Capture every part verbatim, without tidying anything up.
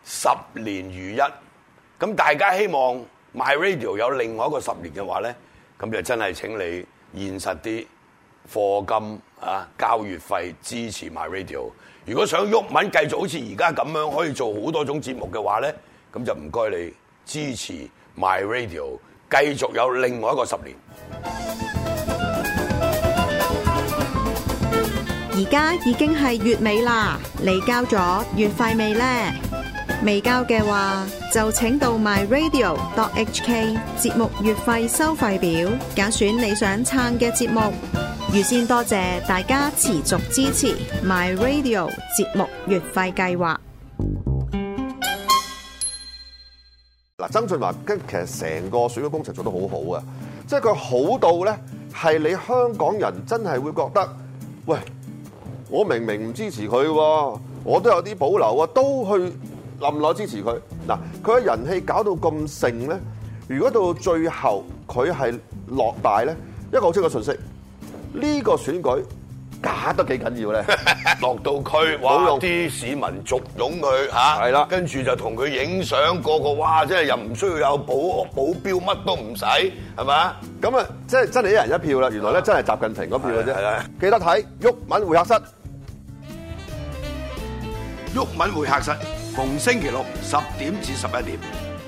十年如一。咁大家希望 My Radio 有另外一個十年嘅話咧，咁就真係請你現實啲課金啊，交月費支持 My Radio。如果想毓民繼續好似而家咁樣可以做好多種節目嘅話咧，咁就唔該你支持 My Radio， 繼續有另外一個十年。 而家已經係月尾啦，你交咗月費未呢？未交嘅話，就請到 my radio dot h k 節目月費收費表，揀選你想撐嘅節目。預先多謝大家持續支持 My Radio 節目月費計劃。 嗱，曾俊華跟其實成個選舉工程做得好好啊，即係佢好到咧，係你香港人真係會覺得，喂，我明明唔支持佢喎，我都有啲保留啊，都去冧落支持佢。嗱，佢嘅人氣搞到咁盛咧，如果到最後佢係落敗咧，一個好清楚信息。呢個選舉假得幾緊要咧？ 落到區，哇！啲市民簇擁佢嚇，係啦，跟住就同佢影相，個個哇！即係又唔需要有保保鏢，乜都唔使，係咪？ 咁啊，即係真係一人一票啦！原來咧真係習近平嗰票嘅啫。係啦，記得睇毓民會客室。 毓民會客室，逢星期六十點至十一點。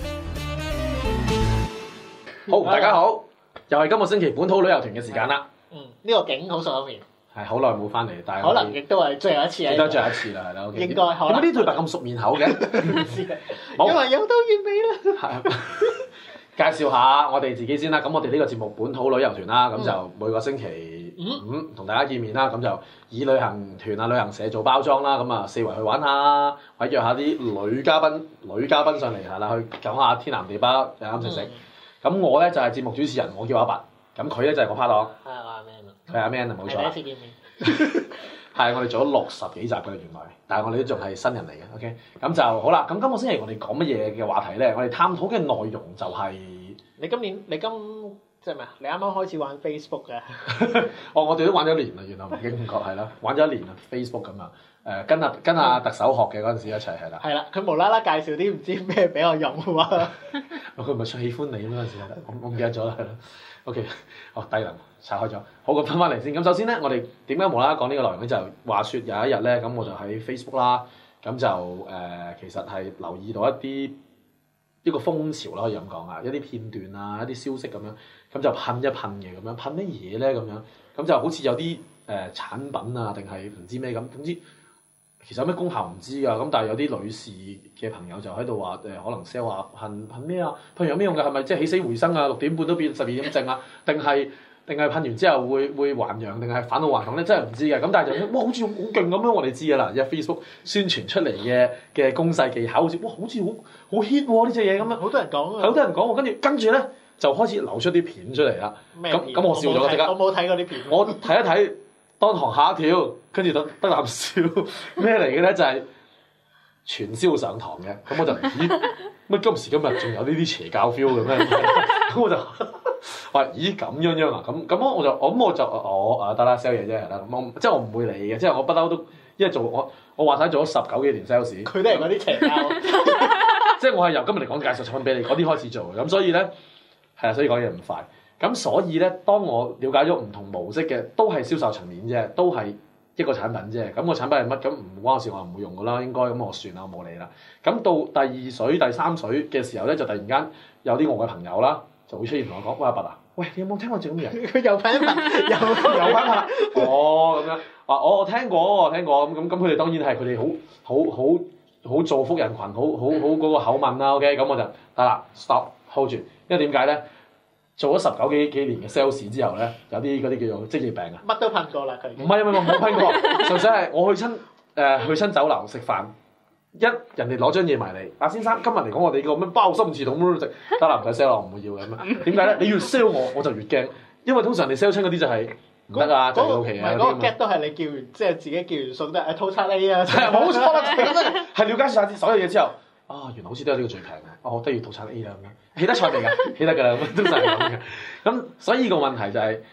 好，大家好，又係今個星期本土旅遊團嘅時間啦。 嗯，呢、這個景好熟口面， 係好耐冇翻嚟，但係可能亦都係最後一次啊！ 記得最後一次啦，係啦，應該可能。 點解呢對白咁熟面口嘅？ 因為有到月尾啦。 介紹下我哋自己先啦。咁我哋呢個節目本土旅遊團啦，咁、嗯、就每個星期五同大家見面啦。咁就以旅行團啊、旅行社做包裝啦。咁啊，四圍去玩下，或者約下啲女嘉賓、女嘉賓上嚟係啦，去講下天南地北，又啱食食。咁、嗯、我咧就係、是、節目主持人，我叫阿拔。咁佢咧就係我拍檔。係我阿 Man 啊。係阿 Man 啊，冇錯。第一次見面。係我哋做咗六十幾集嘅原來，但係我哋都仲係新人嚟嘅。OK，咁就好啦。咁今個星期我哋講乜嘢嘅話題咧？我哋探討嘅內容就係、是、 你今年你今即係咩啊？你啱啱開始玩 Facebook 嘅。 哦，我哋都玩咗一年啦，原來唔經唔覺係啦，玩咗一年啦 Facebook 咁啊。誒，跟阿跟阿特首學嘅嗰陣時一齊係啦。係啦， 佢無啦啦介紹啲唔知咩俾我用喎。 佢咪最喜歡你咁嗰陣時，我我唔記得咗啦，係啦。OK， 哦，低能拆開咗，好，咁翻翻嚟先。咁首先咧，我哋點解無啦啦講呢個內容咧？就話説有一日咧，咁我就喺 Facebook 啦，咁就誒、呃、其實係留意到一啲一個風潮啦，可以咁講啊，一啲片段啊，一啲消息咁樣，咁就噴一噴嘅咁樣，噴乜嘢咧咁樣？咁就好似有啲誒、呃、產品啊，定係唔知咩咁，總之其實有咩功效唔知㗎。咁但係有啲女士嘅朋友就喺度話誒，可能 sell 話噴噴咩啊？噴完有咩用㗎？係咪即係起死回生啊？六點半都變十二點正啊？定係定係噴完之後會會還陽，定係返老還童咧？真係唔知嘅。咁但係就哇，好似好勁咁樣，我哋知㗎啦。而家 Facebook 宣傳出嚟嘅嘅攻勢技巧，好似哇，好似好好 hit 喎呢隻嘢咁樣。 好多人講啊！ 好多人講喎，跟住跟住咧就開始流出啲片出嚟啦。咁咁我笑咗即刻。 我冇睇過啲片。 我睇一睇。當堂嚇一跳，跟住得得啖笑，咩嚟嘅咧？就係傳銷上堂嘅，咁我就咦乜今時今日仲有呢啲邪教 feel 嘅咩？咁我就話咦咁樣樣啊？咁咁我就我咁我就我啊得啦 sell 嘢啫係啦，我即係我唔會理嘅，即係我不嬲都因為做我我話晒做咗十九幾年 sales， 佢都係嗰啲邪教， 即係我係由今日嚟講介紹產品俾你嗰啲開始做嘅，咁所以咧係啊，所以講嘢唔快。咁所以咧，當我了解咗唔同模式嘅，都係銷售層面啫，都係一個產品啫。咁個產品係乜？咁唔關我事，我唔會用噶啦，應該咁我算啦，我冇理啦。咁到第二水、第三水嘅時候咧，就突然間有啲我嘅朋友啦，就會出現同我講：喂阿拔啊，喂你有冇聽過隻咁嘅嘢？ 佢又噴一噴，又又噴下。哦咁樣，話我聽過，我聽過咁咁咁，佢哋當然係佢哋好好好好造福人群，好好好嗰個口吻啦。OK，咁我就得啦 ，stop hold 住，因為點解咧？做咗十九幾幾年嘅 sales 之後咧，有啲嗰啲叫做職業病啊！ 乜都噴過啦佢。 唔係唔係冇噴過，純粹係我去親誒、呃、去親酒樓食飯，一人哋攞張嘢埋嚟，阿先生今日嚟講我哋個咩包心翅筒咁樣食，得啦唔使 sell 我唔會要嘅咁樣。點解咧？你越 sell 我我就越驚，因為通常你 sell 親嗰啲就係唔得啊，就到期啊嗰啲。 嗰個 get 都係你叫完，即係自己叫完數得誒套餐 A 啊。 係冇錯啦，係了解晒啲所有嘢之後。啊，原來好似都有呢個最平嘅，哦，我都要套餐 A 啦咁樣，起得菜未㗎？起得㗎啦，咁都係咁嘅。咁所以個問題就係、是，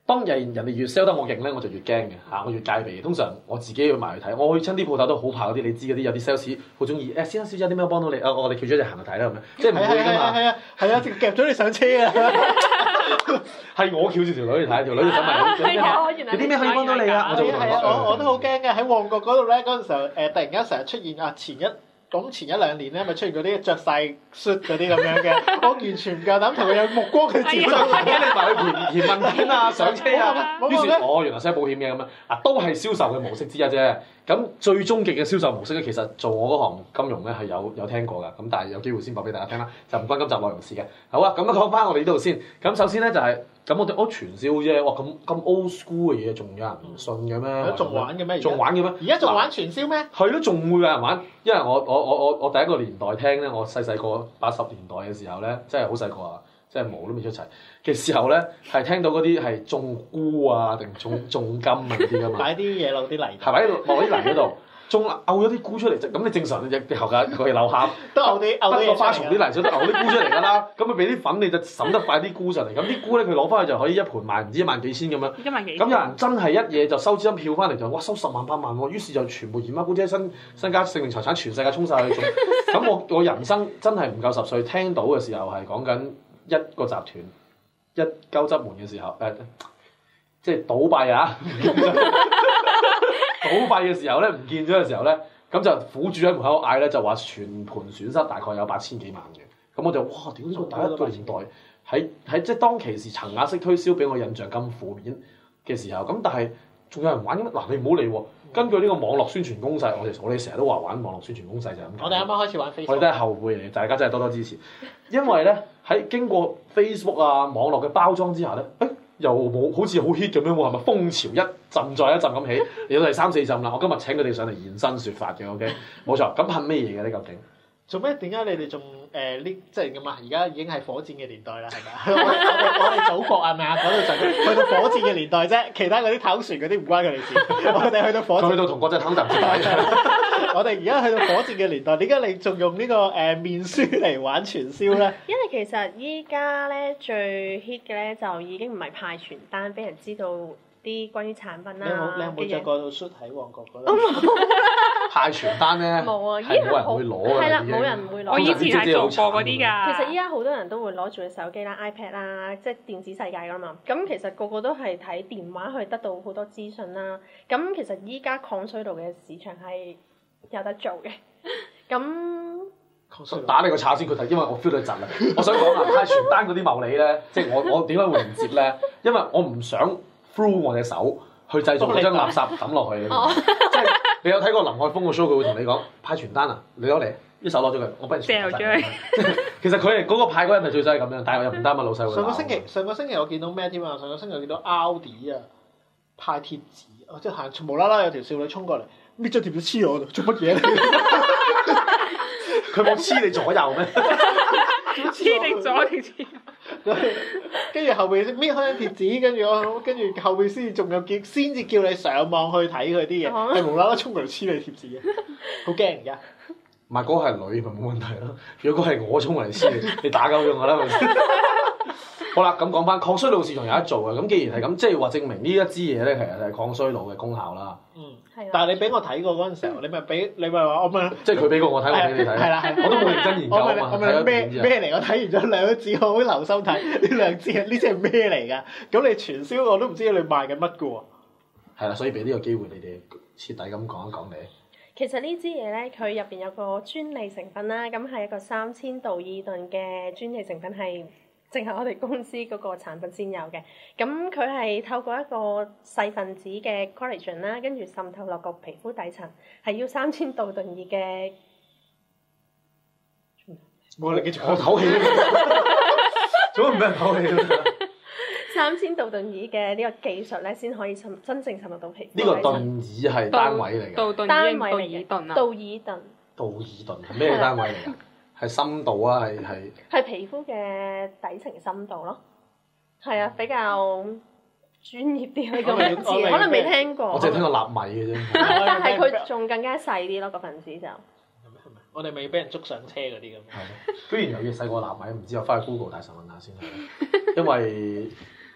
當人人哋越 sell 得我勁咧，我就越驚嘅嚇，我越戒備。通常我自己要埋去睇，我去親啲鋪頭都好怕嗰啲，你知嗰啲有啲 sales 好中意誒，先生小姐有啲咩幫到你？啊，我哋叫咗隻行去睇啦咁樣，即係唔會㗎嘛。 係啊係啊，直夾咗你上車啊！ 係我翹住條女嚟睇，條女就想問你有啲咩可以幫到你啊？我就係啊，我我都好驚嘅。喺旺角嗰度咧，嗰陣時候誒，突然間成日出現啊前一。咁前一兩年咧，咪出現嗰啲着晒 suit 嗰啲咁樣嘅，我完全唔夠膽同佢有目光去接觸。 驚你埋去填填問卷啊、上車啊，於是哦原來 sell 保險嘅咁樣，啊都係銷售嘅模式之一啫。咁最終極嘅銷售模式咧，其實做我嗰行金融咧係有有聽過㗎，咁但係有機會先講俾大家聽啦，就唔關今集內容事嘅。好啊，咁啊講翻我哋呢度先。咁首先咧就係、是、咁，我哋我傳銷啫，哇咁咁 old school 嘅嘢，仲有人唔信嘅咩？ 仲玩嘅咩？ 仲玩嘅咩？ 而家仲玩傳銷咩？ 係咯，仲會有人玩，因為我我我我我第一個年代聽咧，我細細個八十年代嘅時候咧，真係好細個啊，即係毛都未出齊嘅時候咧，係聽到嗰啲係種菇啊定種種金啊嗰啲噶嘛， 擺啲嘢落啲泥， 係咪落啲泥嗰度？種漚咗啲菇出嚟，咁你正常你隻後架佢樓下都漚啲漚啲個花叢啲泥水都漚啲菇出嚟㗎啦，咁佢俾啲粉你就審得快啲菇上嚟，咁啲菇咧佢攞翻去就可以一盤賣唔知一萬幾千咁樣， 一萬幾。 咁有人真係一嘢就收資金票翻嚟就哇收十萬八萬喎，於是就全部姨媽姑姐身身家性命財產全世界衝晒去做，咁我我人生真係唔夠十歲聽到嘅時候係講緊一個集團一鳩執門嘅時候，誒、呃、即係倒閉啊！倒閉嘅時候咧，唔見咗嘅時候咧，咁就苦主喺門口嗌咧，就話全盤損失大概有八千幾萬嘅。咁我就哇！屌呢個第一個年代喺喺即係當其時層壓式推銷，俾我印象咁負面嘅時候，咁但係仲有人玩嗱，你唔好理喎。根據呢個網絡宣傳攻勢，我哋我哋成日都話玩網絡宣傳攻勢就係咁。 我哋啱啱開始玩 Facebook， 我哋都係後輩嚟嘅，大家真係多多支持。因為咧喺經過 Facebook 啊網絡嘅包裝之下咧，誒、欸。又冇好似好 hit 咁樣喎，係咪風潮一陣再一陣咁起？嚟到第三四陣啦，我今日請佢哋上嚟現身説法嘅 ，OK，冇錯。咁係咩嘢嘅咧？究竟做咩？點解你哋仲誒呢？即係咁啊！而家已經係火箭嘅年代啦，係咪？我哋我哋祖國係咪啊？講到就去到火箭嘅年代啫，其他嗰啲跑船嗰啲唔關佢哋事。我哋去到火箭， 去到同國際坦克接我哋而家去到火箭嘅年代，點解你仲用呢、呢個誒、呃、面書嚟玩傳銷咧？ 因為其實依家咧最 hit 嘅咧就已經唔係派傳單俾人知道啲關於產品啦。 你有冇你有冇著過套 suit 喺旺角嗰度？ 派傳單咧， 冇啊，已經經冇人會攞㗎。 係啦，冇人會攞。 我以前係做過嗰啲㗎。 其實依家好多人都會攞住個手機啦、iPad 啦，即係電子世界㗎嘛。咁其實個個都係睇電話去得到好多資訊啦。咁其實依家抗衰老嘅市場係有得做嘅。咁打你個叉先，佢睇，因為我 feel 到窒啦。我想講啊，派傳單嗰啲茂利咧，即係我我點解會唔接咧？因為我唔想 through 我隻手去製造嗰張垃圾抌落去。即係你有睇過林海峰個 show，佢會同你講派傳單啊，你攞嚟一手攞咗佢，我幫你掉咗佢。 其實佢係嗰個派嗰人係最衰咁樣，但係又唔擔啊老細會。 上個星期上個星期我見到咩添啊？上個星期我見到 Audi 啊派貼紙，即係行無啦啦有條少女衝過嚟。搣咗貼紙黐我度，做乜嘢咧？ 佢冇黐你左右咩？ 黐你左定黐？ 跟住後邊搣開張貼紙，跟住我跟住後邊先至仲有叫，先至叫你上網去睇佢啲嘢，係無啦啦衝過嚟黐你貼紙嘅，好驚而家。 唔係嗰個係女咪冇問題咯，如果嗰係我衝過嚟黐你，你打鳩咗我啦咪先。好啦，咁講翻抗衰老市場有得做嘅，咁既然係咁，即係話證明呢一支嘢咧，其實係抗衰老嘅功效啦。 嗯，係。但係你俾我睇過嗰陣時候，你咪俾你咪話我問， 即係佢俾過我睇，我俾你睇。係啦，我都冇認真研究啊嘛。 我問咩咩嚟？我睇完咗兩支，我好留心睇呢兩支，呢支係咩嚟㗎？咁你傳銷我都唔知你賣緊乜㗎喎。係啦，所以俾呢個機會你哋徹底咁講一講你。 其實呢支嘢咧，佢入邊有個專利成分啦，咁係一個三千道爾頓嘅專利成分，係淨係我哋公司嗰個產品先有嘅。咁佢係透過一個細分子嘅 collagen 啦，跟住滲透落個皮膚底層，係要三千道頓爾嘅。 冇你繼續我唞氣，做乜唔俾人唞氣？ 三千道頓爾嘅呢個技術咧，先可以滲真正滲入到皮膚。 呢個頓爾係單位嚟嘅。 單位嚟嘅。 道爾頓啊。 道爾頓。 道爾頓係咩單位嚟㗎？係深度啊，係係。 係皮膚嘅底層深度咯。係啊，比較專業啲呢個名字，可能未聽過。 我淨係聽過納米嘅啫。 但係佢仲更加細啲咯，個分子就。 我哋未俾人捉上車嗰啲咁。 係。居然有嘢細過納米，唔知我翻去 Google 大神問下先係。因為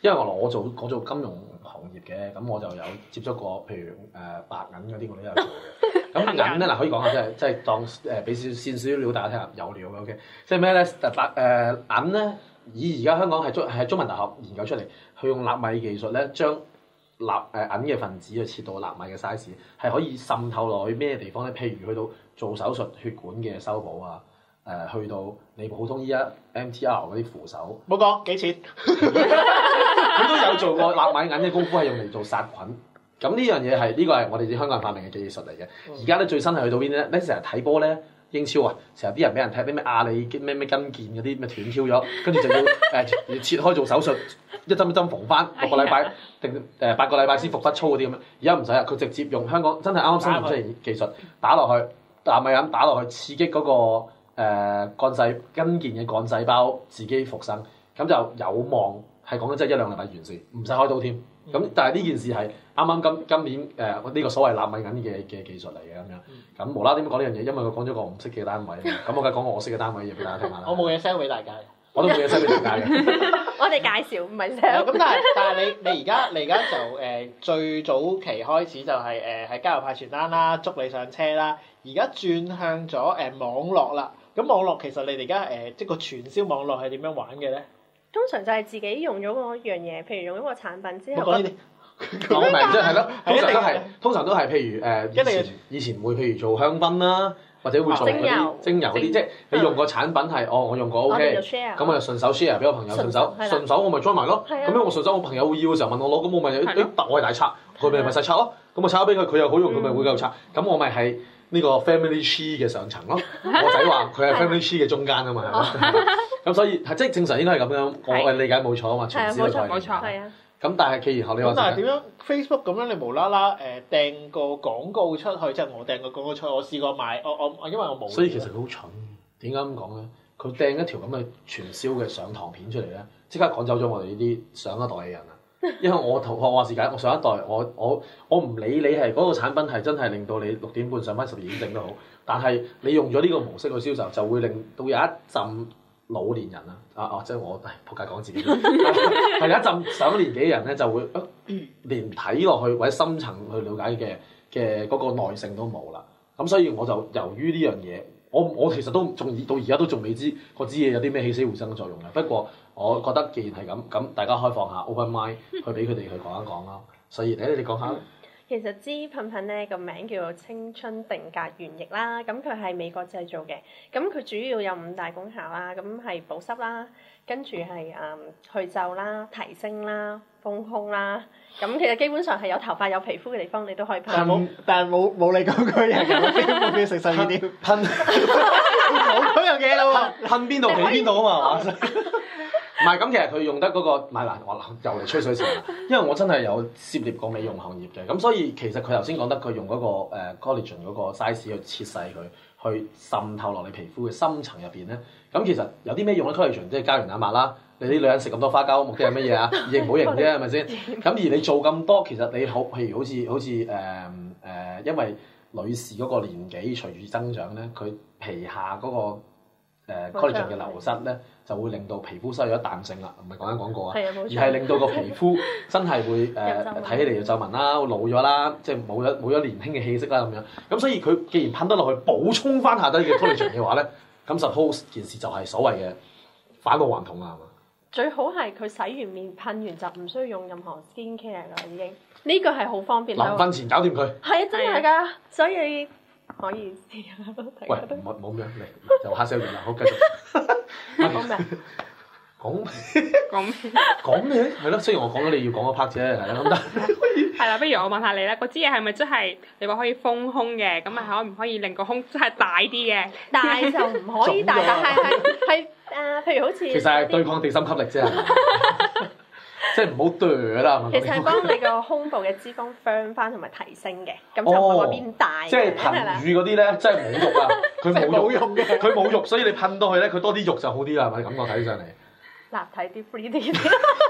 因為我我做我做金融行業嘅，咁我就有接觸過，譬如誒、呃、白銀嗰啲我都有做嘅。咁銀咧嗱可以講下，即係即係當誒俾少線少料大家聽下，有料嘅 OK。即係咩咧？誒白誒銀咧，以而家香港係中係中文大學研究出嚟，佢用納米技術咧，將納誒銀嘅分子去切到納米嘅 size，係可以滲透落去咩地方咧？譬如去到做手術血管嘅修補啊。誒、呃、去到你普通依家 M T R 嗰啲扶手， 冇講幾錢， 佢都有做過納米銀嘅功夫，係用嚟做殺菌。咁呢樣嘢係呢個係我哋啲香港人發明嘅技術嚟嘅。而家咧最新係去到邊咧？你成日睇波咧，英超啊，成日啲人俾人踢啲咩亞利咩咩筋腱嗰啲咩斷挑咗，跟住就要誒、呃、切開做手術，一針一針縫翻六個禮拜定誒八個禮拜先復得粗嗰啲咁樣。而家唔使啊，佢直接用香港真係啱啱新出嚟技術打落去納米銀打落去，刺激嗰、那個。誒、呃、幹細筋腱嘅幹細胞自己復生，咁就有望係講緊即係一兩禮拜完事，唔使開刀添。咁、嗯、但係呢件事係啱啱今今年誒呢、呃這個所謂納米銀嘅嘅技術嚟嘅咁樣。咁無啦啦點講呢樣嘢？因為佢講咗個唔識嘅單位，咁我梗係講我識嘅單位嘢俾大家聽下啦。 我冇嘢 sell 俾大家， 我都冇嘢 sell 俾大家嘅。 我哋介紹唔係 sell。 咁但係但係你你而家你而家就誒、呃、最早期開始就係誒喺交友派傳單啦，捉你上車啦。而家轉向咗誒、呃、網絡啦。咁網絡其實你哋而家誒即係個傳銷網絡係點樣玩嘅咧？ 通常就係自己用咗嗰樣嘢，譬如用咗個產品之後。 講呢啲， 我明即係係咯，通常都係係通常都係譬如誒、呃、以前以前會譬如做香檳啦，或者會做嗰啲精油嗰啲，即係你用個產品係哦，我用過 OK，咁我就順手 share 俾我朋友，順手順手我咪 join 埋咯。咁樣我順手我朋友會要嘅時候問我攞，咁我咪誒我係大拆，佢咪咪細拆咯。咁我拆咗俾佢，佢又好用，佢咪會繼續拆。咁我咪係。呢個 family tree 嘅上層咯，我仔話佢係 family tree 嘅中間啊嘛，係咯，咁所以係即係正常應該係咁樣，我理解冇錯啊嘛，傳銷嘅概念。 冇錯，係啊。 咁但係既然學你話， 咁但係點樣 Facebook 咁樣你無啦啦誒掟個廣告出去，即係我掟個廣告出去，我試過買，我我因為我冇。 所以其實佢好蠢，點解咁講咧？佢掟一條咁嘅傳銷嘅上堂片出嚟咧，即刻趕走咗我哋呢啲上一代嘅人啊！因為我同學話時間，我上一代我我我唔理你係嗰個產品係真係令到你六點半上翻十二點正都好，但係你用咗呢個模式去銷售，就會令到有一陣老年人啊啊啊！即係我仆街講自己，係有一陣上咗年紀嘅人咧就會、呃、連睇落去或者深層去了解嘅嘅嗰個耐性都冇啦。咁所以我就由於呢樣嘢，我我其實都仲到而家都仲未知嗰支嘢有啲咩起死回生嘅作用嘅。不過我覺得既然係咁，咁大家開放下 open mind 去俾佢哋去講一講咯。所以誒，你哋講下。 其實支噴噴咧個名叫做青春定格原液啦，咁佢係美國製造嘅，咁佢主要有五大功效啦，咁係保濕啦，跟住係誒去皺啦、提升啦、豐胸啦，咁其實基本上係有頭髮有皮膚嘅地方你都可以噴。 但係冇，但係冇冇你講句嘢，冇俾食細啲啲。 噴冇嗰樣嘢啦喎， 噴邊度起邊度啊嘛！唔係咁，其實佢用得嗰、那個，唔係嗱，我又嚟吹水先啦。因為我真係有涉獵過美容行業嘅，咁所以其實佢頭先講得佢用嗰、那個誒、呃、collagen 嗰個 size 去切細佢，去滲透落你皮膚嘅深層入邊咧。咁其實有啲咩用咧 collagen 即係膠原蛋白啦。你啲女人食咁多花膠，目的係乜嘢啊？型唔好型啫，係咪先？咁而你做咁多，其實你好，譬如好似好似誒誒，因為女士嗰個年紀隨住增長咧，佢皮下嗰、那個。誒 collagen 嘅流失咧，就會令到皮膚失去咗彈性啦，唔係講緊廣告啊，而係令到個皮膚真係會誒睇、呃、起嚟就皺紋啦，老咗啦，即係冇咗冇咗年輕嘅氣息啦咁樣。咁所以佢既然噴得落去補充翻下低嘅 collagen 嘅話咧，咁 suppose 件事就係所謂嘅返老還童啦，係嘛？最好係佢洗完面噴完就唔需要用任何 skin care 啦，已經呢、這個係好方便。臨瞓前搞掂佢。係啊，真係㗎，所以。可以試下咯，大家都。喂，冇冇咩嚟，就黑 sell 完啦，好繼續。講咩？講講咩？講咩？係咯，雖然我講咗你要講嗰 part 啫，係啦，咁得。係啦，不如我問下你啦，嗰支嘢係咪真係你話可以豐胸嘅？咁啊，可唔可以令個胸真係大啲嘅？大就唔可以大，但係係係誒，譬如好似。其實係對抗地心吸力啫。即係唔好剁啦，其實係幫你個胸部嘅脂肪 firm 翻同埋提升嘅，咁就唔會話變大。即係貧乳嗰啲咧，真係冇肉啊！佢冇肉用嘅，佢冇肉，所以你噴到佢咧，佢多啲肉就好啲啦，係咪？感覺睇上嚟。立體啲 free 啲。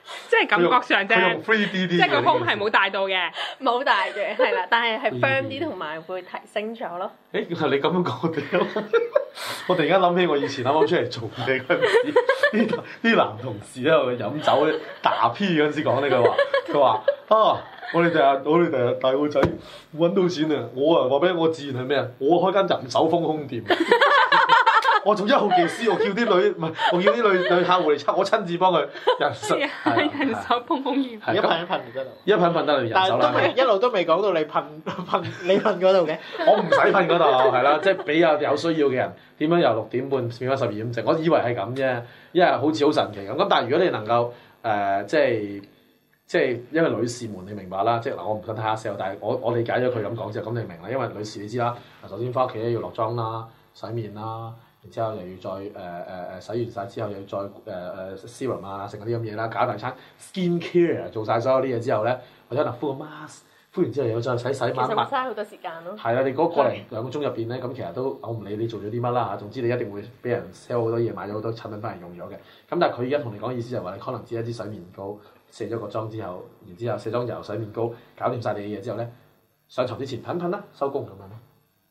即係感覺上佢用啫， three D 啲， 即係個胸係冇大到嘅。 冇大嘅，係啦，但係係 firm 啲同埋會提升咗咯。 誒，你咁樣講我哋，我突然間諗起我以前啱啱出嚟做嘢嗰陣時，啲啲男同事喺度飲酒咧打 P 嗰陣時講呢句話，佢話啊，我哋第日我哋第日大個仔揾到錢啊，我啊話俾我志願係咩啊？我開間人手豐胸店。我做一號技師，我叫啲女唔係，我叫啲女女客戶嚟測，我親自幫佢人手， 人手碰碰驗， 一噴一噴就得啦。 一噴噴得你人但係手啦。 都未一路都未講到你噴噴你噴嗰度嘅。 我唔使噴嗰度，係啦，即係俾有有需要嘅人點樣由六點半變翻十二點正，我以為係咁啫，因為好似好神奇咁。咁但係如果你能夠誒、呃、即係即係因為女士們你明白啦，即係嗱我唔想睇下 sell，但係我我理解咗佢咁講之後，咁你明啦，因為女士你知啦，首先翻屋企咧要落妝啦、洗面啦。然之後又要再誒誒誒洗完晒之後又要再誒誒、呃、serum 啊，食嗰啲咁嘢啦，搞大餐 skin care 做晒所有啲嘢之後咧，或者可能敷個 mask，敷完之後又要再洗洗抹抹。 其實會嘥好多時間咯。 係啦，你嗰個零兩個鐘入邊咧，咁其實都我唔理你做咗啲乜啦嚇，總之你一定會俾人 sell 好多嘢，買咗好多產品翻嚟用咗嘅。咁但係佢而家同你講意思就係話，你可能只係一支洗面膏，卸咗個妝之後，然之後卸妝油、洗面膏，搞掂晒你嘅嘢之後咧，上床之前噴噴啦，收工咁樣咯。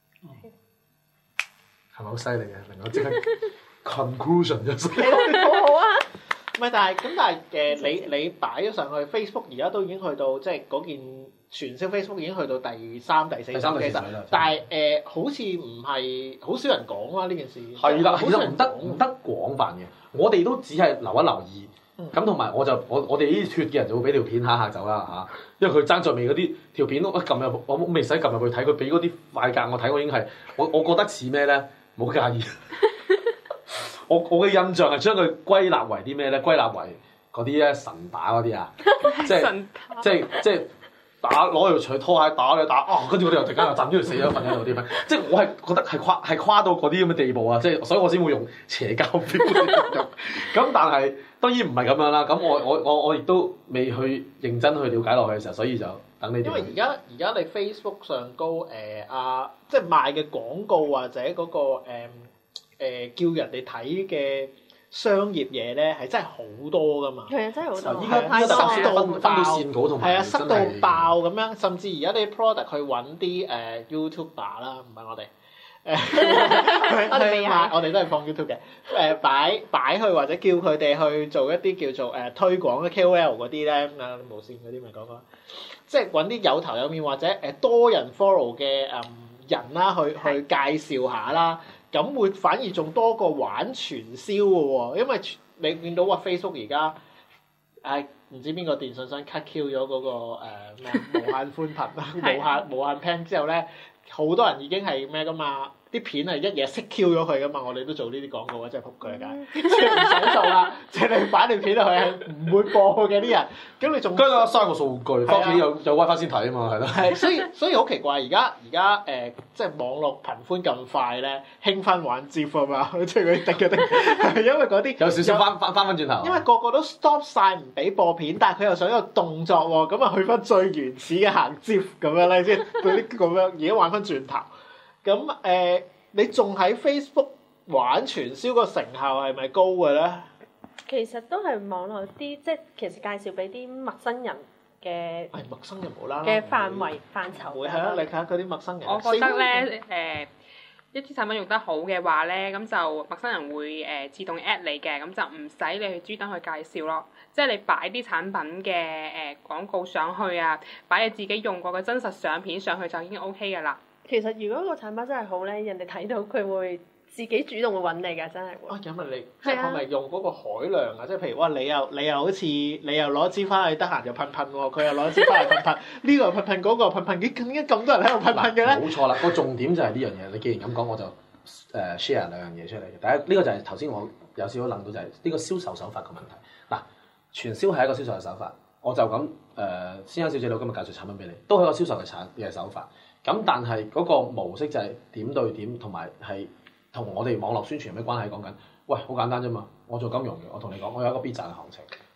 係咪好犀利嘅？令我即刻 conclusion 咗先。 好好啊！ 唔係，但係咁，但係誒，你你擺咗上去 Facebook，而家都已經去到即係嗰件傳銷 Facebook 已經去到第三、第四集嘅啦。但係誒、呃，好似唔係好少人講啊呢件事。 係啦，其好少人實唔得唔得廣泛嘅，我哋都只係留一留意。咁同埋我就我我哋呢啲脱嘅人就會俾條片嚇嚇走啦嚇，因為佢爭在未嗰啲條片，我撳入我未使撳入去睇，佢俾嗰啲快格我睇，我已經係我我覺得似咩咧？冇介意。我我嘅印象係將佢歸納為啲咩咧？歸納為嗰啲咧神打嗰啲啊，即係即係即係打攞條錘拖鞋打你打，哦，跟住我哋又突然間又震，跟住死咗瞓喺度啲咩？即係我係覺得係誇係誇到嗰啲咁嘅地步啊！即係所以我先會用邪教 feel 咁，但係當然唔係咁樣啦。咁我我我我亦都未去認真去了解落去嘅時候，所以就等你哋。 因為而家而家你 Facebook 上高誒啊，即係賣嘅廣告或者嗰、嗰個誒、呃呃、叫人哋睇嘅商業嘢咧，係真係好多噶嘛。 係啊，真係好多。 依家太多塞到分到線稿同埋係啊，塞到爆咁樣，甚至而家啲 product 去揾啲誒 YouTuber 啦，唔係我哋。誒，我哋未係，我哋都係放 YouTube 嘅。誒，擺擺去或者叫佢哋去做一啲叫做誒推廣嘅 K O L 嗰啲咧，啊無線嗰啲咪講過，即係揾啲有頭有面或者誒多人 follow 嘅誒人啦，去去介紹下啦。咁會反而仲多過玩傳銷嘅喎，因為你見到話 Facebook 而家誒唔知邊個電信商 cut Q 咗嗰個誒咩無限寬頻啦，無限無限 plan 之後咧。好多人已經係咩噶嘛？啲片係一嘢熄 Q 咗佢噶嘛？我哋都做呢啲廣告啊，真係仆佢㗎，即係唔使做啦，即係你擺條片落去係唔會播嘅啲人。咁你仲跟住嘥個數據，翻屋企有有 WiFi 先睇啊嘛，係咯。 係，所以所以好奇怪，而家而家誒，即係網絡頻寬咁快咧，興翻玩接啊嘛，即係嗰啲滴嘅滴，係因為嗰啲有少少翻翻翻翻轉頭。 因為個個都 stop 晒唔俾播片，但係佢又想有動作喎，咁啊去翻最原始嘅行接咁樣咧，即係嗰啲咁樣，而家玩翻轉頭。咁誒、呃，你仲喺 Facebook 玩傳銷個成效係咪高嘅咧？ 其實都係網絡啲，即係其實介紹俾啲陌生人嘅。 係陌生人無啦啦嘅範圍範疇。 會係啊！你睇下嗰啲陌生人。 我覺得咧，誒、呃、一啲產品用得好嘅話咧，咁就陌生人會誒、呃、自動 at 你嘅，咁就唔使你去專登去介紹咯。即係你擺啲產品嘅誒、呃、廣告上去啊，擺你自己用過嘅真實相片上去就已經 O K 㗎啦。 其實如果個產品真係好咧，人哋睇到佢會自己主動會揾你㗎，真係會。 啊，因為你即係係咪用嗰個海量啊？即係譬如哇，你又你又好似你又攞支翻去，得閒就噴噴喎，佢又攞支翻去噴噴，呢個噴噴嗰個噴噴，點解咁多人喺度噴噴嘅咧？ 冇錯啦，個重點就係呢樣嘢。你既然咁講，我就誒 share 兩樣嘢出嚟嘅。第一，呢個就係頭先我有少少諗到，就係呢個銷售手法嘅問題。嗱，傳銷係一個銷售嘅手法，我就咁誒，先生小姐你今日介紹產品俾你，都係一個銷售嘅產嘅手法。咁但係嗰個模式就係點對點，同埋係同我哋網絡宣傳有咩關係？講緊，喂，好簡單啫嘛！我做金融嘅，我同你講，我有一個必賺嘅行情，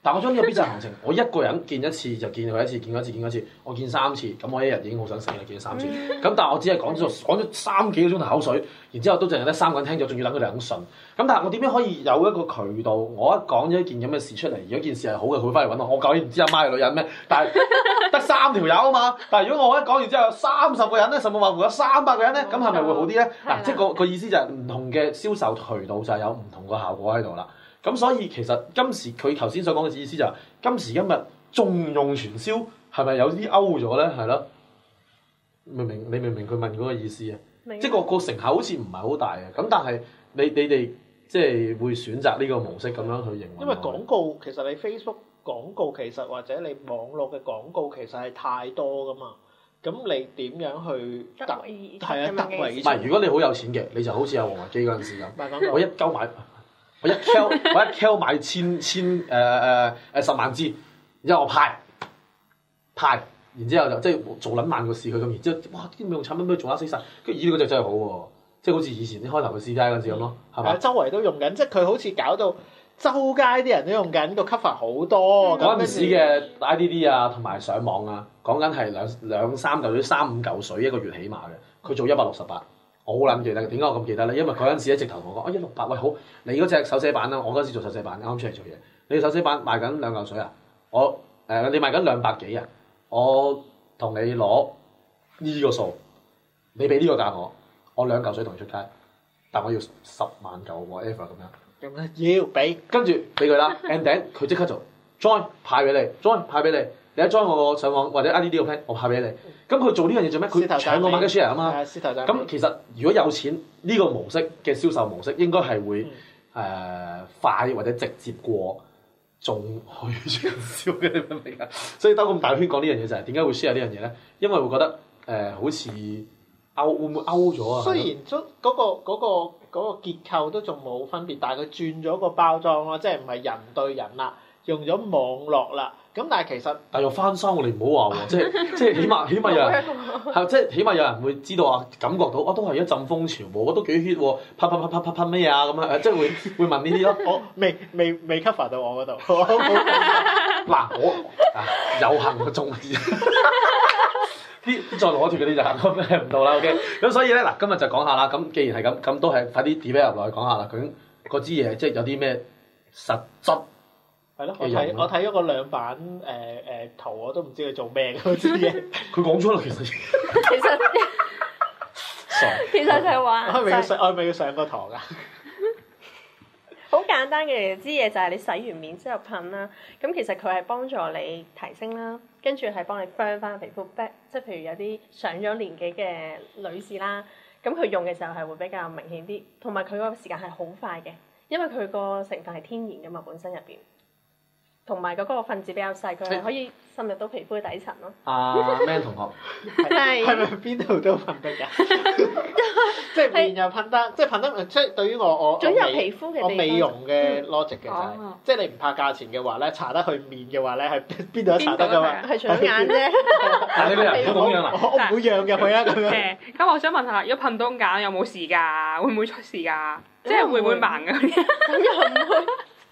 但我將呢個必殺行程，我一個人見一次就見佢一次，見佢一次見佢一次，我見三次，咁我一日已經好想死啦，見咗三次。咁但係我只係講咗講咗三幾個鐘頭口水，然之後都淨係得三個人聽咗，仲要等佢哋肯信。咁但係我點樣可以有一個渠道？我一講咗一件咁嘅事出嚟，如果件事係好嘅，佢會翻嚟揾我。我究竟唔知阿媽係女人咩？但係得三條友啊嘛。但係如果我一講完之後有三十個人咧，甚至乎有三百個人咧，咁係咪會好啲咧？嗱，即係個個意思就係唔同嘅銷售渠道就係有唔同個效果喺度啦。咁所以其實今時佢頭先所講嘅意思就係、是、今時今日重用傳銷係咪有啲勾咗咧？係咯，明唔明？你明唔明佢問嗰個意思啊？即係個個成效好似唔係好大嘅。咁但係你你哋即係會選擇呢個模式咁樣去營運。 因為廣告其實你 Facebook 廣告其實或者你網絡嘅廣告其實係太多噶嘛。咁你點樣去得係啊？得為唔係如果你好有錢嘅，你就好似阿黃維基嗰陣時咁，我一鳩買。我一 K， 我一 K 買千千誒誒誒十萬支，然之後我派派，然之後就即係做撚萬個事佢咁，然之後哇啲美容產品俾佢做啱死晒，跟住咦呢個就真係好喎，即係好似以前啲開頭嘅 C P I 嗰陣時咁咯，係嘛？ 周圍都用緊，即係佢好似搞到周街啲人都用緊，個 cover 好多。 嗰陣時嘅 I D D 啊，同埋上網啊，講緊係兩兩三嚿水、三五嚿水一個月起碼嘅，佢做一百六十八。我好撚記得，點解我咁記得咧？因為嗰陣時咧，直頭同我講：啊一六八，喂好，你嗰隻手寫板啦，我嗰陣時做手寫板，啱啱出嚟做嘢。你手寫板賣緊兩嚿水啊？我誒、呃、你賣緊兩百幾啊？我同你攞呢個數，你俾呢個價我，我兩嚿水同你出街，但我要十萬嚿 whatever 咁樣。 咁咧要俾， 跟住俾佢啦 ，ending 佢即刻做 join 派俾你 ，join 派俾你。你一 join 我個上網或者 I D D 個 plan，我派俾你。咁佢做呢樣嘢做咩？佢搶個 market share 啊嘛。咁其實如果有錢呢、呢個模式嘅銷售模式，應該係會誒、嗯呃、快或者直接過仲去傳銷嘅，你明唔明啊？所以兜咁大圈講呢樣嘢就係點解會 share 呢樣嘢咧？因為會覺得誒、呃、好似勾會唔會勾咗啊？ 雖然嗰、嗰個嗰、嗰個嗰、嗰個結構都仲冇分別，但係佢轉咗個包裝咯，即係唔係人對人啦，用咗網絡啦。咁但係其實， 但又翻生，我哋唔好話喎，即係即係起碼起碼有人係即係起碼有人會知道啊，感覺到啊都係一陣風潮喎，我都幾 hit 喎，拍拍拍拍拍拍咩啊咁樣，即係會會問呢啲咯。 我未未未 cover 到我嗰度。 嗱我啊有幸嘅中啲，啲再攞住嗰啲就行咩唔到啦。OK，咁所以咧嗱，今日就講下啦。咁既然係咁，咁都係快啲 develop 落去講下啦。究竟嗰支嘢即係有啲咩實質？ 係咯，我睇我睇咗個兩版誒誒、呃呃、圖，我都唔知佢做咩嘅嗰支嘢。 佢講咗啦，其實其實其實就係話， 我係咪要上？我係咪要上個堂啊？ 好簡單嘅支嘢就係你洗完面之後噴啦。咁其實佢係幫助你提升啦，跟住係幫你 firm 翻皮膚 back。即係譬如有啲上咗年紀嘅女士啦，咁佢用嘅時候係會比較明顯啲，同埋佢個時間係好快嘅，因為佢個成分係天然㗎嘛，本身入邊。同埋嗰個分子比較細，佢係可以滲入到皮膚嘅底層咯。 啊 Man 同學， 係係咪邊度都噴得㗎？即係面又噴得，即係噴得，即係對於我我總有皮膚嘅我美容嘅 logic 嘅就係，即係你唔怕價錢嘅話咧，搽得去面嘅話咧，係邊度都搽得㗎嘛。 係除咗眼啫。 但係你個人都咁樣啦。 我唔會讓入去啊咁樣。 誒，咁我想問下，如果噴到眼有冇事㗎？會唔會出事㗎？即係會唔會盲㗎？ 咁又唔會。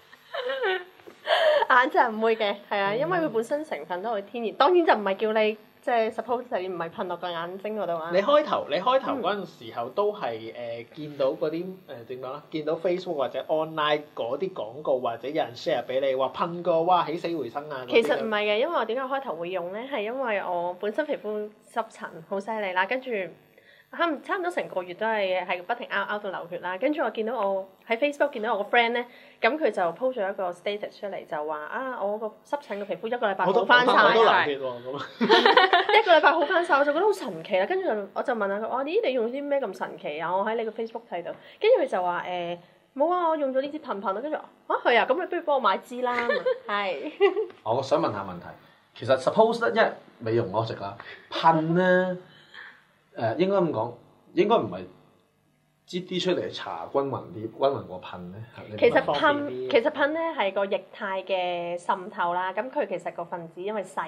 眼就唔會嘅，係啊，因為佢本身成分都係天然，當然就唔係叫你即係 suppose 你唔係噴落個眼睛嗰度啊。 你開頭你開頭嗰陣時候都係誒、呃、見到嗰啲誒點講咧？見到 Facebook 或者 online 嗰啲廣告或者有人 share 俾你話噴過哇起死回生啊！ 其實唔係嘅，因為我點解開頭會用咧？係因為我本身皮膚濕疹好犀利啦，跟住。差唔多成個月都係係不停拗拗到流血啦，跟住我見到我喺 Facebook 見到我個 friend 咧，咁佢就 po 咗一個 status 出嚟，就話啊我個濕疹嘅皮膚一個禮拜好翻晒， 我都流血喎咁。 一個禮拜好翻晒，我就覺得好神奇啦。跟住我就問下佢，我咦你用啲咩咁神奇啊？我喺你個 Facebook 睇到，跟住佢就話誒冇啊，我用咗呢支噴噴啦。跟住啊係啊，咁你不如幫我買支啦。係。 我想問下問題，其實 suppose 咧，因為美容我食啦，噴咧。誒、呃、應該咁講，應該唔係擠啲出嚟搽均勻啲，均勻過噴咧。 其實噴其實噴咧係個液態嘅滲透啦，咁佢其實個分子因為細啊嘛，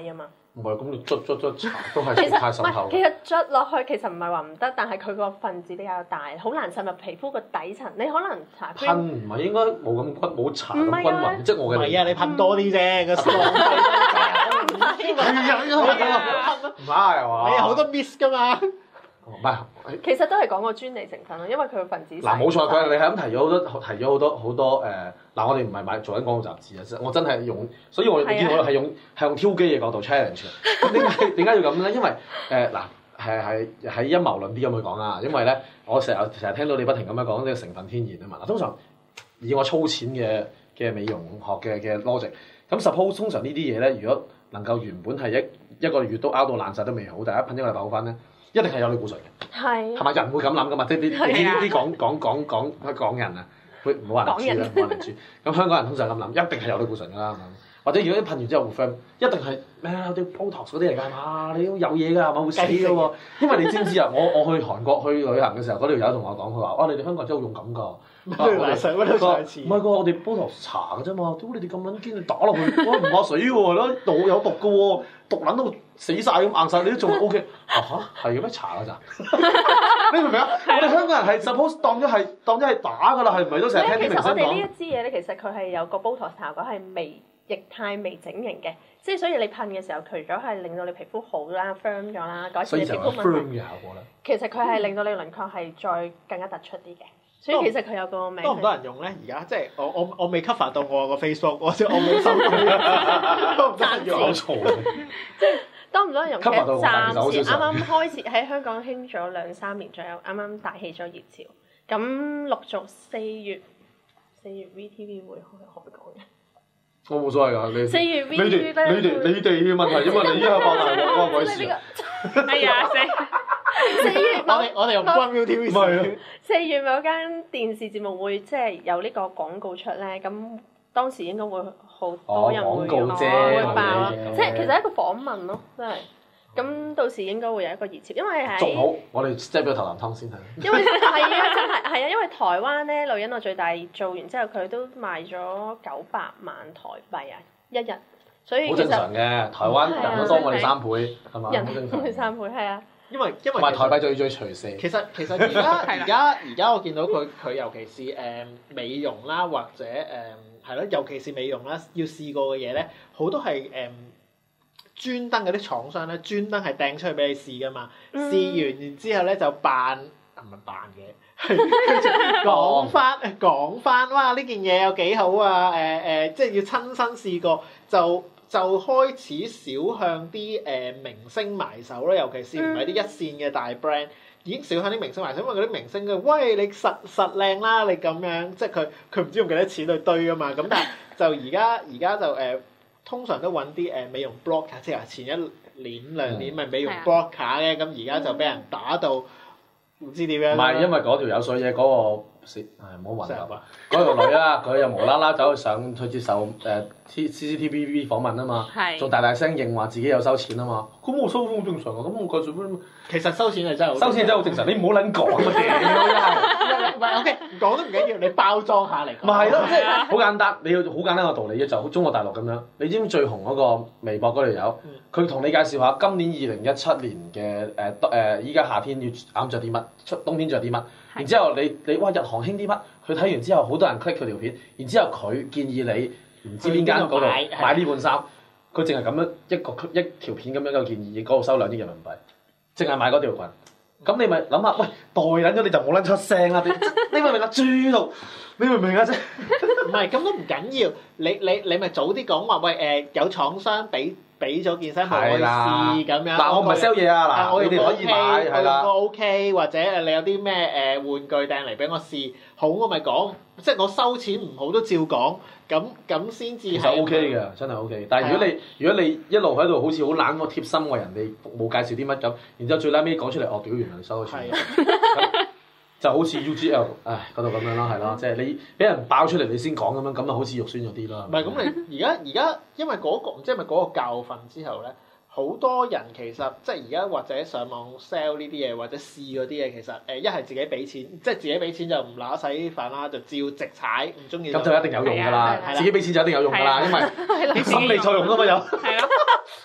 唔係咁，你捽捽捽茶都係其實唔太滲透係，。其實捽落去其實唔係話唔得，但係佢個分子比較大，好難滲入皮膚個底層。你可能搽噴唔係應該冇咁均冇茶咁均唔係啊勻，即係我嘅理解。 唔係啊，你噴多啲啫，個浪費多係啊，唔係係嘛？ 你有好多 miss 噶嘛。 唔係。 其實都係講個專利成分咯，因為佢個分子細。 嗱冇錯，佢你係咁提咗好多提咗好多好多誒嗱，我哋唔係買做緊廣告雜誌啊，我真係用，所以我你見我係用係用挑機嘅角度 challenge 嘅。咁點解點解要咁咧？因為誒嗱係係喺陰謀論啲咁去講啊，因為咧我成日成日聽到你不停咁樣講呢個成分天然啊嘛。嗱通常以我粗淺嘅嘅美容學嘅嘅 logic，咁 suppose 通常呢啲嘢咧，如果能夠原本係一一個月都拗到爛晒都未好，大家噴一個禮拜好翻咧。一定係有類固醇嘅， 係係咪人會咁諗噶嘛？即係啲啲啲講講講講講人啊，會唔好話人豬啦，唔好話人豬。咁香港人通常咁諗，一定係有類固醇㗎啦。或者如果啲噴完之後會 firm，一定係咩有啲 Botox 嗰啲嚟㗎嘛？你都有嘢㗎，係咪會死㗎喎？因為你知唔知啊？我我去韓國去旅行嘅時候，嗰條友同我講，佢話：哇！你哋香港人真係好勇敢㗎。 乜都要上，乜都上次。 唔係㗎，我哋 Botox 搽㗎啫嘛。屌你哋咁撚堅，你打落去，我唔怕死喎，啦毒有毒㗎喎，毒撚到死晒咁硬晒，你都仲 O K 啊嚇？係嘅咩？搽㗎咋？你明唔明啊？我哋香港人係 suppose 當咗係當咗係打㗎啦，係唔係都成日聽啲明星講？ 其實我哋呢一支嘢咧，其實佢係有個 Botox 效果係微液態微整形嘅，即係所以你噴嘅時候，除咗係令到你皮膚好啦、firm 咗啦，改善你皮膚問題， firm嘅效果啦。 其實佢係令到你輪廓係再更加突出啲嘅。所以其實佢有個名。 多唔多人用咧？而家即係我我我未 cover 到我個 Facebook，我我冇收到。多唔多人用？ 好嘈。 即係多唔多人用嘅？ cover 到我但暫時其實好少啱啱開始喺香港興咗兩三年左右，啱啱帶起咗熱潮。咁陸續四月四月 V T V 會開開講嘅。 我冇所謂㗎，你四月 V 你哋你哋你哋嘅問題啫嘛，你依家爆大鑊關我鬼事啊！ 係啊，四四月某我哋我哋又唔關 V T V 事。 四月某間電視節目會即係有呢個廣告出咧，咁當時應該會好多人會哦廣告啫會爆啊冇嘢嘅即係其實一個訪問咯，真係。咁到時應該會有一個熱潮，因為仲好喺， 我哋即係俾個頭啖湯先係。 因為係啊，真係係啊，因為台灣咧女人我最大做完之後，佢都賣咗九百萬台幣啊一日，所以好其實正常嘅，台灣人都多我哋三倍，係嘛？ 人好正常都三倍係啊。 因為因為同埋台幣最最隨射。 其實其實而家而家而家我見到佢佢尤其是誒、呃、美容啦，或者誒係咯，尤其是美容啦，要試過嘅嘢咧，好多係誒。呃專登嗰啲廠商咧，專登係掟出去俾你試噶嘛。 嗯、 試完然之後咧就扮，唔係扮嘅，係講翻講翻，哇！呢件嘢有幾好啊！誒、呃、誒，即係要親身試過，就就開始少向啲誒、呃、明星埋手啦。尤其是唔係啲一線嘅大 brand，已經少向啲明星埋手，因為嗰啲明星嘅，喂你實實靚啦，你咁樣，即係佢佢唔知用幾多錢去堆噶嘛。咁但係就而家而家就誒。呃通常都揾啲誒美容 blogger，即係話前一年兩年咪美容 blogger 嘅，咁而家就俾人打到唔知點樣。 唔係因為嗰條有水嘢嗰個蝕，係唔好混淆啊！嗰條女啊，佢又無啦啦走去上去接受誒 C C T V B 訪問啊嘛，仲大大聲認話自己有收錢啊嘛，咁我收好正常啊，咁我繼續咩？ 其實收錢係真係好， 收錢真係好正常，你唔好撚講啊屌！ 唔係 OK，講都唔緊要，你包裝下嚟。 咪係咯，即係好簡單，你要好簡單個道理嘅，就好中國大陸咁樣。你知唔知最紅嗰個微博嗰條友？佢同你介紹下今年二零一七年嘅誒誒，依家夏天要啱着啲乜，出冬天着啲乜。然之後你你哇日韓興啲乜？佢睇完之後，好多人 click 佢條片。然之後佢建議你唔知邊間嗰度買呢款衫，佢淨係咁樣一個一條片咁樣嘅建議，嗰度收兩億人民幣，淨係買嗰條裙。咁你咪諗下，喂代撚咗你就冇撚出聲啦！你你明唔明啊？豬到你明唔明啊？啫唔係咁都唔緊要，你你你咪早啲講話，喂誒、呃、有廠商俾俾咗件衫俾我試咁樣。 嗱我唔係 sell 嘢啊，嗱我哋可以買係啦。 我 OK 或者誒你有啲咩誒玩具掟嚟俾我試，好我咪講，即係我收錢唔好都照講，咁咁先至係。 其實 OK 嘅，真係 OK。但係如果你如果你一路喺度好似好懶喎貼心喎人哋服務介紹啲乜咁，然之後最拉尾講出嚟，哦屌原來你收咗錢。就好似 U G L 唉嗰度咁樣啦，係咯，即係你俾人爆出嚟你先講咁樣，咁啊好似肉酸咗啲啦。 唔係咁你而家而家因為嗰、嗰個唔知係咪嗰個教訓之後咧，好多人其實即係而家或者上網 sell 呢啲嘢或者試嗰啲嘢，其實誒一係自己俾錢，即係自己俾錢就唔揦使飯啦，就照直踩，唔中意。 咁就一定有用㗎啦，自己俾錢就一定有用㗎啦，因為啲心理作用㗎嘛有。 係咯。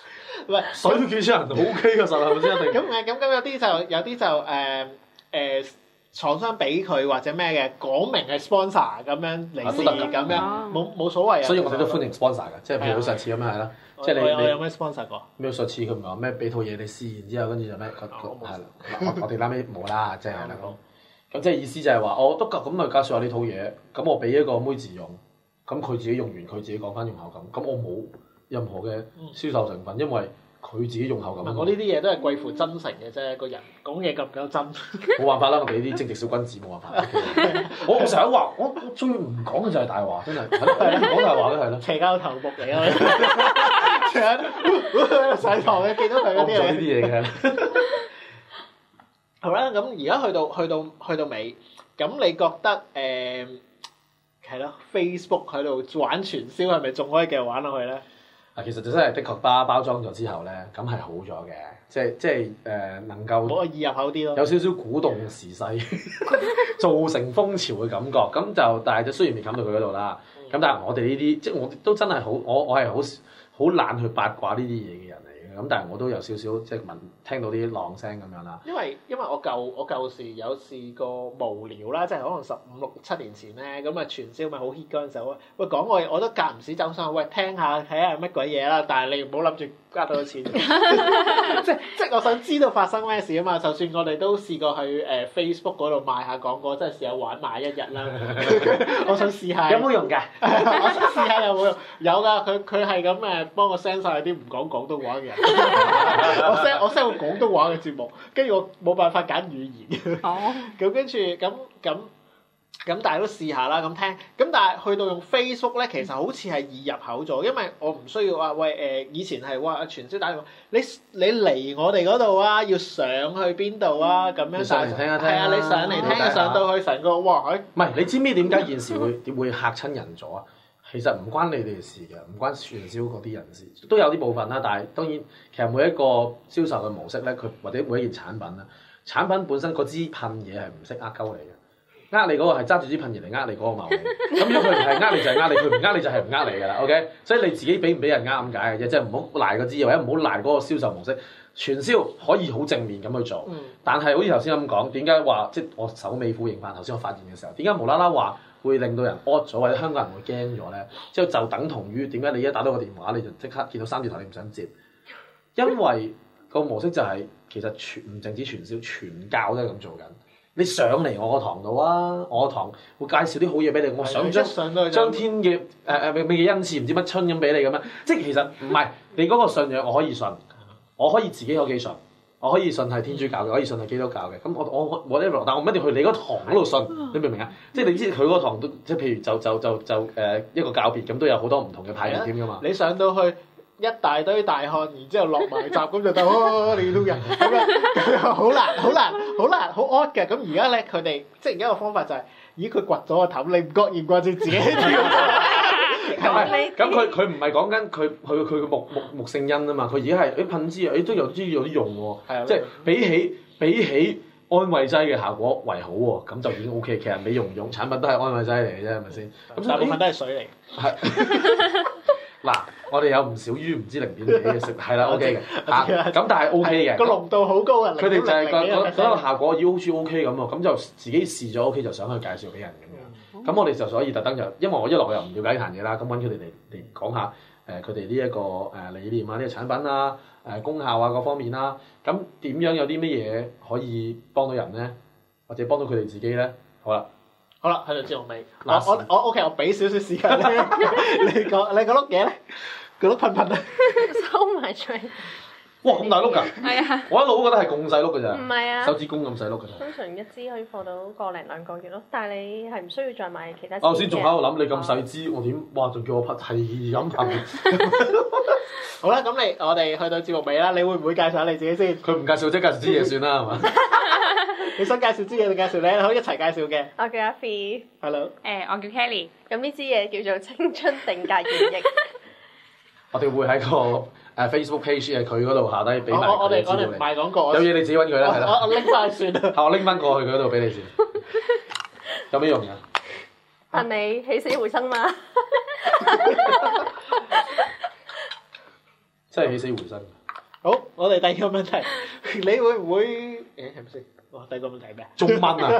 唔係水叫出人 O K 㗎，實係咪先一定？ 咁誒咁咁有啲就有啲就誒誒廠商俾佢或者咩嘅講明係 sponsor 咁樣嚟試咁樣，冇冇所謂啊。 所以我哋都歡迎 sponsor 嘅，即係譬如上次咁樣係啦。即係你你我有咩 sponsor 過？ 咩上次佢唔係話咩俾套嘢你試，然之後跟住就咩個係啦，我我哋啱尾冇啦，即係啦咁。咁即係意思就係話，我都咁咪介紹下呢套嘢，咁我俾一個妹子用，咁佢自己用完佢自己講翻用口感，咁我冇任何嘅銷售成分，因為佢自己用口感。 我呢啲嘢都係貴乎真誠嘅啫，個人講嘢夠唔夠真？ 冇辦法啦，我哋呢啲正直小君子冇辦法。我我成日話，我我最唔講嘅就係大話，真係係講大話嘅係咯。 邪教頭目嚟啊！成日上堂嘅見到佢嗰啲呢啲嘢嘅。 好啦，咁而家去到去到去到尾，咁你覺得誒係咯 Facebook 喺度玩傳銷係咪仲可以繼續玩落去咧？ 嗱，其實就真係的確包包裝咗之後咧，咁係好咗嘅，即係即係誒、呃、能夠冇易入口啲咯， 有少少鼓動時勢，造成風潮嘅感覺。咁就但係就雖然未冚到佢嗰度啦，咁、嗯、但係我哋呢啲即係我都真係好，我我係好好懶去八卦呢啲嘢嘅人嚟嘅。咁但係我都有少少即係聞聽到啲浪聲咁樣啦。 因為因為我舊我舊時有試過無聊啦，即係可能十五六七年前咧，咁啊傳銷咪好 hit 嗰陣時候，喂講我我都隔唔時走上去，喂聽下睇下乜鬼嘢啦，但係你唔好諗住加到錢，即即我想知道發生咩事啊嘛。就算我哋都試過去誒、呃、Facebook 嗰度賣下廣告，即係試下玩埋一日啦。我想試下有冇用㗎？ 我想試下有冇用？有㗎，佢佢係咁誒幫我 send 晒啲唔講廣東話嘅人。我 send 我 send 個廣東話嘅節目，跟住我冇辦法揀語言。哦。咁跟住咁咁咁，但係都試下啦，咁聽。咁但係去到用 Facebook 咧，其實好似係易入口咗，因為我唔需要話喂誒、呃，以前係話傳銷打電話，你你嚟我哋嗰度啊，要上去邊度啊，咁樣。 上嚟聽一聽。 係啊，你上嚟聽，上到去成個哇！ 唔係，你知唔知點解件事會點會嚇親人咗啊？其實唔關你哋事嘅，唔關傳銷嗰啲人事，都有啲部分啦。但係當然，其實每一個銷售嘅模式咧，佢或者每一件產品啦，產品本身嗰支噴嘢係唔識呃鳩你嘅，呃你嗰個係揸住支噴嘢嚟呃你嗰個茂利。咁如果佢唔係呃你就係呃你，佢唔呃你就係唔呃你㗎啦。OK，所以你自己俾唔俾人呃咁解嘅啫，即係唔好賴個支嘢，或者唔好賴嗰個銷售模式。傳銷可以好正面咁去做，嗯、但係好似頭先咁講，點解話即係我首尾呼應翻頭先我發現嘅時候，點解無啦啦話會令到人 odd 咗，或者香港人會驚咗咧？即係就等同於點解你一打到個電話你就即刻見到三字頭你唔想接？因為個模式就係、是、其實全唔淨止傳銷，全教都係咁做緊。你上嚟我個堂度啊，我個堂會介紹啲好嘢俾你，我想將將天嘅誒誒咩嘅恩賜唔知乜春咁俾你咁樣，即係其實唔係你嗰個信仰我可以信。我可以自己有幾信，我可以信係天主教嘅，可以信係基督教嘅。咁我我 whatever，但我唔一定去你嗰堂嗰度信，你明唔明啊？即係你知佢嗰堂都即係譬如就就就就誒、呃、一個教別咁都有好多唔同嘅派別添㗎嘛。 你上到去一大堆大漢，然之後落埋閘咁就得哦，你都人咁樣好難好難好難好 odd 嘅。咁而家咧佢哋即係而家個方法就係、是，咦佢掘咗個頭，你唔覺意唔覺住自己。 咁佢佢唔係講緊佢佢佢嘅木木木聖因啊嘛，佢而家係誒噴支啊，誒都有啲有啲用喎，即係比起比起安慰劑嘅效果為好喎，咁就已經 O K。其實美容用產品都係安慰劑嚟嘅啫，係咪先？咁大部分都係水嚟。係嗱，我哋有唔少於唔知零點幾嘅食，係啦 O K 嘅嚇，咁但係 O K 嘅。 個濃度好高啊！ 佢哋就係個嗰嗰個效果要好似 O K 咁喎，咁就自己試咗 O K 就想去介紹俾人咁樣。咁我哋就所以特登就，因為我一來又唔了解呢壇嘢啦，咁揾佢哋嚟嚟講下誒佢哋呢一個誒理念啊、呢、呢個產品啊、誒、呃、功效啊各方面啦，咁點樣有啲乜嘢可以幫到人咧，或者幫到佢哋自己咧？好啦， 好啦，喺度節目尾，我我我 OK，我俾少少時間你，你個你個碌嘢咧，個碌噴噴啊， 收埋嘴。 哇！咁大碌㗎？ 係啊！ 我一路都覺得係咁細碌㗎咋。 唔係啊！ 手指公咁細碌㗎咋。 通常一支可以放到個零兩個月咯，但係你係唔需要再買其他。 我先仲喺度諗，你咁細支，我點？哇！仲叫我噴係咁噴。 好啦，咁你我哋去到節目尾啦，你會唔會介紹下你自己先？ 佢唔介紹，即係介紹支嘢算啦，係嘛？ 你想介紹支嘢定介紹你？你可以一齊介紹嘅。 我叫阿 Fee。Hello。 誒，我叫 Kelly。 咁呢支嘢叫做青春定格原液。 我哋會喺個誒 Facebook page 誒佢嗰度下低俾埋我哋資料你。 我哋賣廣告。 有嘢你自己揾佢啦，係啦。 我我拎翻算啦。 係我拎翻過去佢嗰度俾你先。有咩用㗎？ 係你起死回生嘛？ 真係起死回生。 好，我哋第二個問題，你會唔會誒係咪先？哇，第二個問題係咩？ 仲問啊？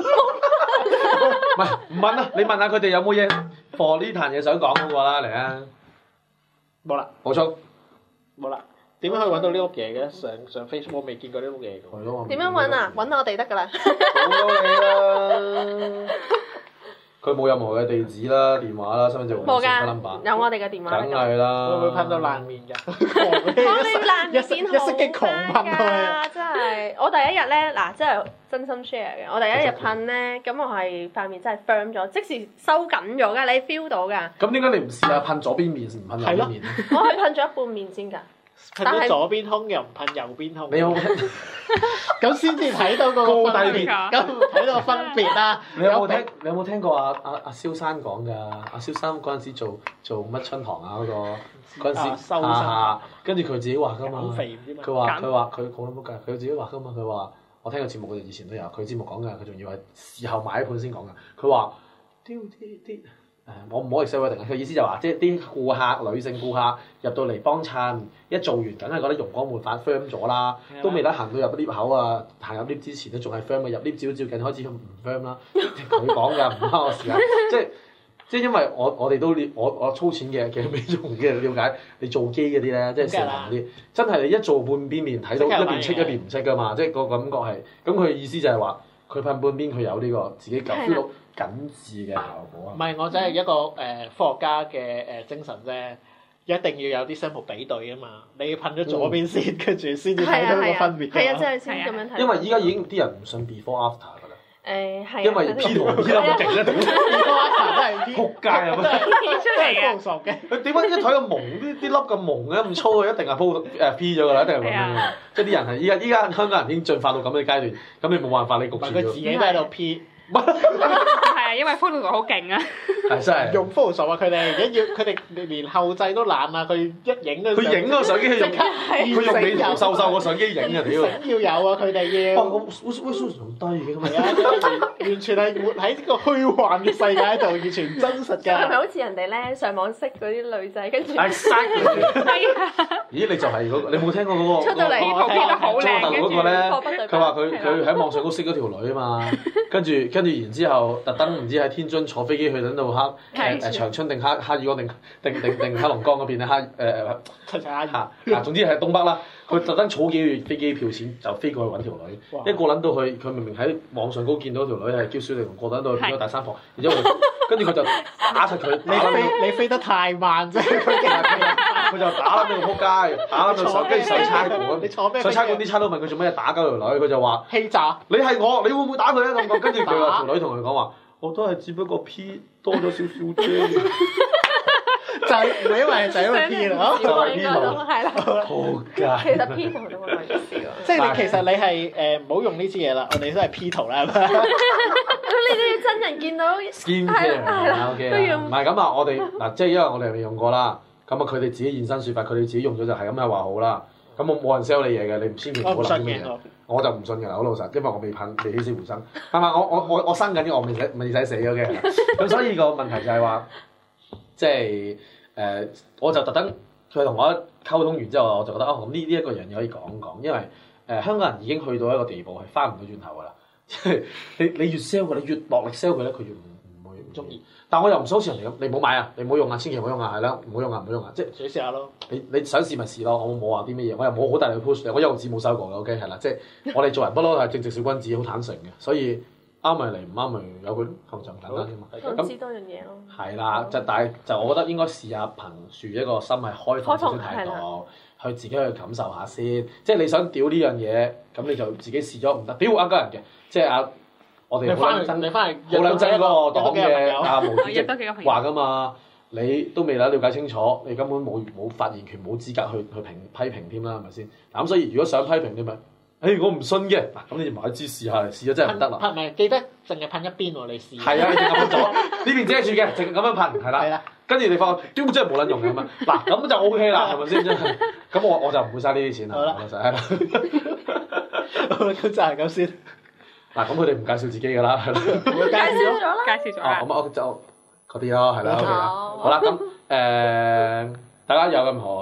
唔係唔問啦，你問下佢哋有冇嘢貨呢壇嘢想講嗰個啦，嚟啊！ 冇啦， 補充。 冇啦。點樣可以揾到呢屋嘢嘅？上上 Facebook 我未見過呢屋嘢嘅。 係咯。 點樣揾啊？揾我哋得㗎啦。 揾到你啦！佢冇任何嘅地址啦、電話啦、身份證號碼、number， 有我哋嘅電話。 梗係啦。 會唔會噴到爛面㗎？ 我哋爛面先一息嘅狂噴㗎，真係。我第一日咧，嗱，真係真心 share 嘅。我第一日噴咧，咁我係塊面真係 firm 咗，即時收緊咗㗎，你 feel 到㗎。 咁點解你唔試下噴左邊面，唔噴右邊面咧？ 我係噴咗一半面先㗎。 噴咗左邊胸又唔噴右邊胸。 你有冇咁先至睇到個高分別， 低別咁睇到個分別啦。 你有冇聽？你有冇聽過阿阿阿蕭生講㗎？阿蕭生嗰陣時做做乜春堂啊？嗰個嗰陣時收啊，跟住佢自己話㗎嘛。 減肥唔知嘛佢話佢話佢講得冇計，佢自己話㗎嘛。佢話我聽個節目，佢以前都有，佢節目講㗎，佢仲要係事後買一盤先講㗎。佢話啲啲啲。誒，我唔可以 say 一定，佢意思就話，即係啲顧客女性顧客入到嚟幫襯，一做完梗係覺得容光煥發 firm 咗啦，都未得行到入 lift 口啊，行入 lift 之前都仲係 firm 嘅，入 lift 照照鏡開始唔 firm 啦。佢講㗎，唔關我時間，即係即係因為我我哋都我我粗淺嘅嘅美容嘅了解，你做機嗰啲咧，即係成行嗰啲，真係你一做半邊面睇到一邊戚一邊唔戚㗎嘛，即係個感覺係，咁佢意思就係話佢噴半邊佢有呢個自己 feel 到緊緻嘅效果啊！ 唔係，我真係一個誒、呃、科學家嘅誒精神啫，一定要有啲 sample 比對啊嘛！你噴咗左邊先，跟住先至睇到個分別㗎。 係啊，真係先咁樣睇。 因為依家已經啲人唔信 before after 㗎啦。 誒係。 因為 P 圖 P 得咁勁咧， before after 真係 P 仆街啊！ 出嚟嘅。熟嘅。 佢點解一睇個蒙啲啲粒咁蒙嘅咁粗嘅，一定係 po 誒 P 咗㗎啦，一定係咁樣嘅。即係啲人係依家依家香港人已經進化到咁嘅階段，咁你冇辦法你焗住佢自己都喺度 P。 係啊，因為 Photoshop 好勁啊！ 係真係用 Photoshop 啊！佢哋而家要佢哋連後製都懶啊！佢一影嗰佢影個相機，佢用佢用你頭瘦瘦個相機影啊！屌， 要有啊！佢哋要。 哇！咁 resolution 好低嘅咁係啊！完全係活喺呢個虛幻嘅世界度，完全唔真實㗎。 係咪好似人哋咧上網識嗰啲女仔，跟住係嘥佢？咦！你就係嗰個，你冇聽過嗰個出到嚟圖片都好靚嘅， 嗰個咧，佢話佢佢喺網上都識咗條女啊嘛，跟住跟住然之後特登唔知喺天津坐飛機去等到黑誒誒長春定黑黑魚江定定定定黑龍江嗰邊咧黑誒誒嚇啊總之係東北啦，佢特登儲幾個月飛機票錢就飛過去揾條女，一個撚到去佢明明喺網上高見到條女係嬌小玲瓏，個撚到去變咗大三房，然之後跟住佢就打柒佢， 你飛你飛得太慢啫， 佢就打撚到個撲街，打撚到手跟住上差館， 你坐咩？ 上差館啲差佬問佢做咩打鳩條女，佢就話欺詐， 你係我，你會唔會打佢啊？咁講，跟住佢話條女同佢講話，我都係只不過 P 多咗少少啫。 就係唔係因為就係因為 P 咯， 就係 P 圖，係啦。 好㗎。 其實 P 圖都好類似喎。 即係你其實你係誒唔好用呢支嘢啦，我哋都係 P 圖啦，係咪？ 咁你都要真人見到 skin care 啊 ，OK 啦。唔係咁啊，我哋嗱，即係因為我哋未用過啦，咁啊佢哋自己現身説法，佢哋自己用咗就係咁樣話好啦。咁我冇人 sell 你嘢嘅，你千祈唔好諗呢啲嘢。我就唔信㗎啦，好老實，因為我未噴，未起死回生。係咪？我我我我生緊啲，我未使未使死咗嘅。咁所以個問題就係話，即係誒、呃，我就特登佢同我溝通完之後，我就覺得哦，咁呢呢一個樣嘢可以講講，因為誒、呃、香港人已經去到一個地步係翻唔到轉頭㗎啦。即係你你越 sell 佢，你越落力 sell 佢咧，佢越唔唔會唔中意。但我又唔想好似人哋咁，你唔好買啊，你唔好用啊，千祈唔好用啊，係啦，唔好用啊，唔好用啊，即係試試下咯。 你你想試咪試咯，我冇話啲乜嘢，我又冇好大力 push 我一毫子冇收過嘅 ，OK 係啦，即係我哋做人不嬲係正直小君子，好坦誠嘅，所以啱咪嚟，唔啱咪有佢後就咁簡單啫嘛。 咁知多樣嘢咯。 係啦，就但係就我覺得應該試下憑住一個心係開放少少態度，去自己去感受下先。即係你想屌呢樣嘢，咁你就自己試咗唔得，屌呃鳩人嘅，即係啊！我哋好撚憎， 你翻好撚憎嗰個黨嘅阿毛主席話話噶嘛，你都未撚了解清楚，你根本冇冇發言權，冇資格去去評批評添啦，係咪先？嗱咁所以如果想批評你咪，誒我唔信嘅，嗱咁你就買支試下嚟，試咗真係唔得啦。 噴咪記得淨係噴一邊喎，你試。 係啊，你淨係噴咗呢邊遮住嘅，淨係咁樣噴，係啦。係啦。跟住你發覺，屌真係冇撚用咁樣，嗱咁就 O K 啦，係咪先？真係。咁我我就唔會嘥呢啲錢啦，老實係啦。 好啦，咁就係咁先。 嗱，咁佢哋唔介紹自己㗎啦，係啦。 介紹咗啦， 介紹咗啦。 哦，咁我就嗰啲咯，係啦，OK 啦。好啦，咁誒，大家有任何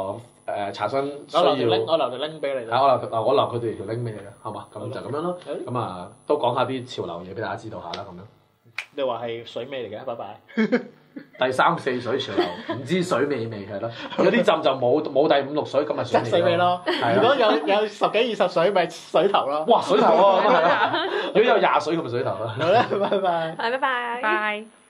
誒查詢需我留條要 link，我留條 link 俾你。 係我留，我留佢哋條 link 俾你啦，好嘛？咁就咁樣咯。咁啊，都講下啲潮流嘢俾大家知道下啦，咁樣。 你話係水尾嚟嘅，拜拜。 第三四水潮流，唔知水尾未係咯？有啲浸就冇冇第五六水，咁咪水即係水尾咯。如果有有十幾二十水，咪水頭咯。 哇，水頭喎，咁係啦。如果有廿水，咁咪水頭啦。 好啦，拜拜。 拜拜。 拜。